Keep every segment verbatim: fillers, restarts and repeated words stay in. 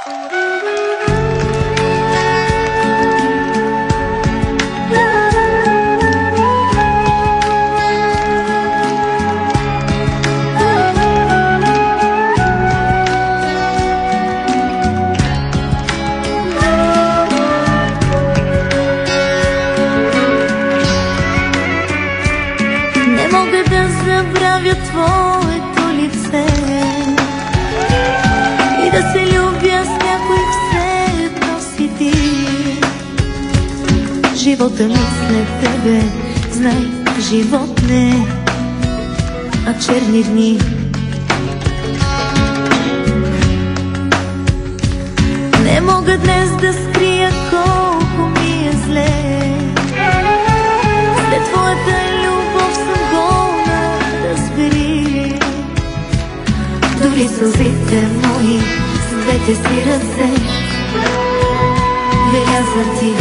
забравя твоето лице и да се любя с някой все едно си ти. Живота ми след тебе, знай, живот не, а черни дни. Не мога днес да скрия колко ми е зле. След твоята любов съм болна, разбери. Дори сълзите мои с двете си ръце беляза ти.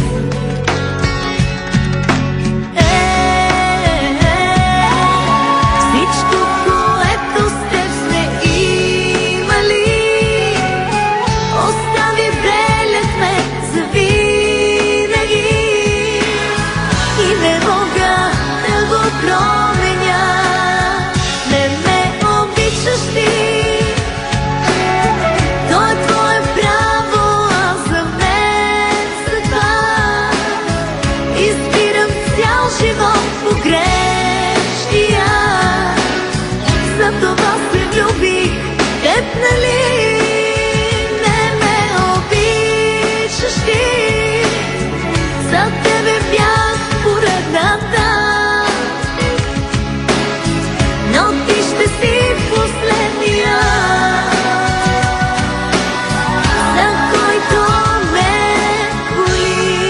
Нали не ме обичаш ти? За тебе бях поредната, но ти ще си последния, за който ме боли.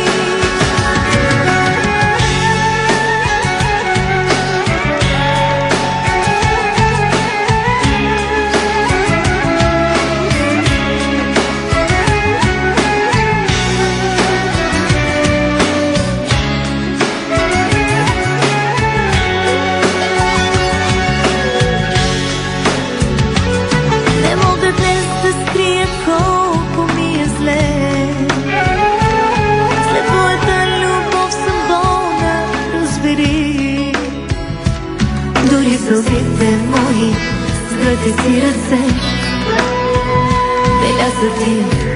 Колко ми е зле. След твоята любов съм болна, разбери. Дори сълзите мои с двете си ръце беляза ти.